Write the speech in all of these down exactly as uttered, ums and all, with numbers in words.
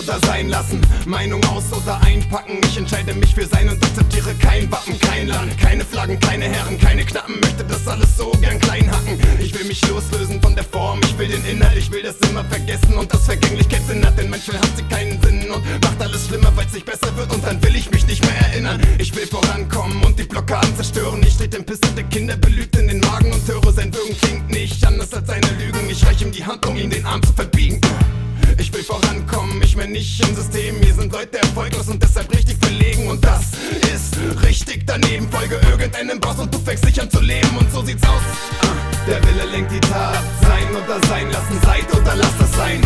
oder sein lassen, Meinung aus oder einpacken. Ich entscheide mich für sein und akzeptiere kein Wappen, kein Land, keine Flaggen, keine Herren, keine Knappen. Möchte das alles so gern klein hacken. Ich will mich loslösen von der Form, ich will den Inhalt, ich will das immer vergessen und das Vergänglichkeit Sinn hat, denn manchmal hat sie keinen Sinn und macht alles schlimmer, weil es nicht besser wird und dann will ich mich nicht mehr erinnern. Ich will vorankommen und die Blockaden zerstören. Ich trete den Pisse der Kinder belügt in den Magen und höre sein Würgen klingt nicht anders als seine Lügen. Ich reich ihm die Hand, um ihm den Arm zu verbiegen. Ich will vorankommen, ich mein nicht im System. Hier sind Leute erfolglos und deshalb richtig verlegen. Und das ist richtig daneben. Folge irgendeinem Boss und du fängst dich an zu leben. Und so sieht's aus. Der Wille lenkt die Tat, sein oder sein lassen, seid oder lasst es sein.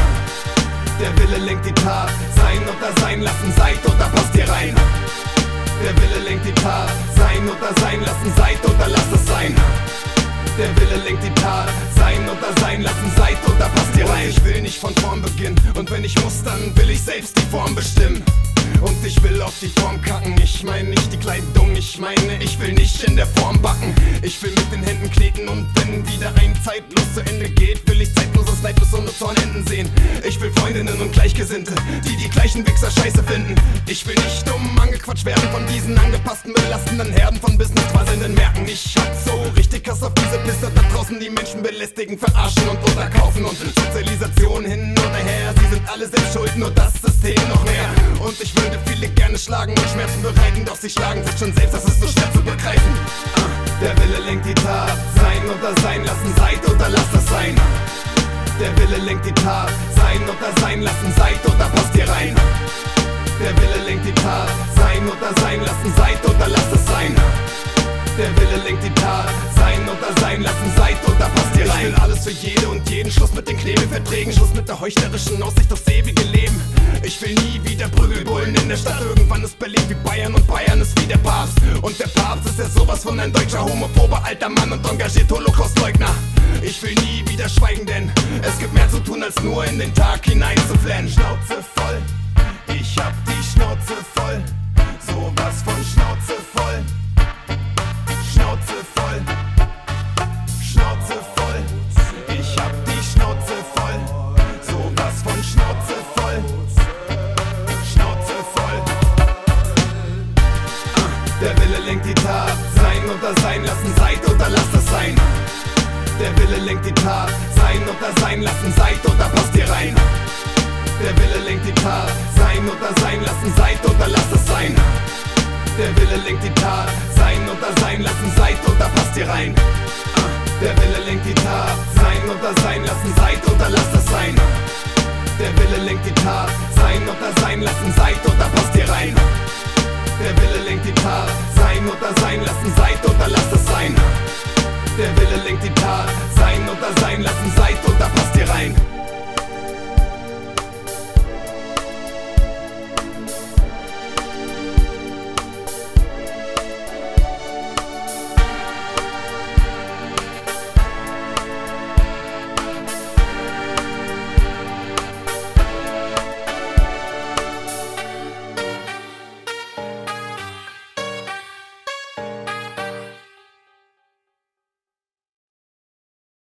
Der Wille lenkt die Tat, sein oder sein lassen, seid oder passt ihr rein. Der Wille lenkt die Tat, sein oder sein lassen, seid oder lasst es sein. Der Wille lenkt die Tat, sein oder sein lassen, seid oder passt ihr rein. Ich will nicht von vorn beginnen und wenn ich muss, dann will ich selbst die Form bestimmen. Und ich will auf die Form kacken, ich meine nicht die Kleidung, ich meine, ich will nicht in der Form backen. Ich will mit den Händen kneten und wenn wieder ein Zeitlos zu Ende geht, will ich zeitloses Leid bis ohne Zornenden sehen. Ich will Freundinnen und Gleichgesinnte, die die gleichen Wichser scheiße finden. Ich will nicht dumm angequatscht werden von diesen angepassten, belastenden Herden von Business-Quasselnden merken. Ich hab so richtig Hass auf diese Pisser da draußen, die Menschen belästigen, verarschen und unterkaufen und Sozialisation hin oder her. Sie sind alle selbst schuld, nur das System noch mehr. Und ich würde viele gerne schlagen und Schmerzen bereiten, doch sie schlagen sich schon selbst, das ist so schwer zu begreifen. Der Wille lenkt die Tat, sein oder sein lassen, seid oder lasst es sein. Der Wille lenkt die Tat, sein oder sein lassen, seid oder passt ihr rein. Der Wille lenkt die Tat, sein oder sein lassen, seid oder lasst es sein. Der Wille lenkt die Tat, sein oder sein lassen, seid oder passt ihr rein. Ich will alles für jede und jeden, Schluss mit den Knebelverträgen, Schluss mit der heuchlerischen Aussicht aufs ewige Leben. Ich will nie wieder Prügelbullen in der Stadt, irgendwann ist Berlin wie Bayern und Bayern ist wie der Papst. Und der Papst ist ja sowas von ein deutscher homophober alter Mann und engagiert Holocaustleugner. Ich will nie wieder schweigen, denn es gibt mehr zu tun, als nur in den Tag hinein zu flennen. Schnauze voll, ich hab die Schnauze voll, sowas von Schnauze voll. Schnauze voll, Schnauze voll, ich hab die Schnauze voll, sowas von Schnauze voll, Schnauze voll. Der Wille lenkt die Tat, sein oder sein lassen, seid oder lasst es sein. Der Wille lenkt die Tat, sein oder sein lassen, seid oder passt ihr rein. Der Wille lenkt die Tat, sein oder sein lassen, seid oder lasst es sein. Der Wille lenkt die Tat, sein oder sein lassen, seid oder passt ihr rein. Der Wille lenkt die Tat, sein oder sein lassen, seid oder lasst es sein. Der Wille lenkt die Tat, sein oder sein lassen, seid oder passt ihr rein. Der Wille lenkt die Tat, sein oder sein lassen, seid oder lasst es sein. Der Wille lenkt die Tat, sein oder sein lassen, seid oder passt ihr rein.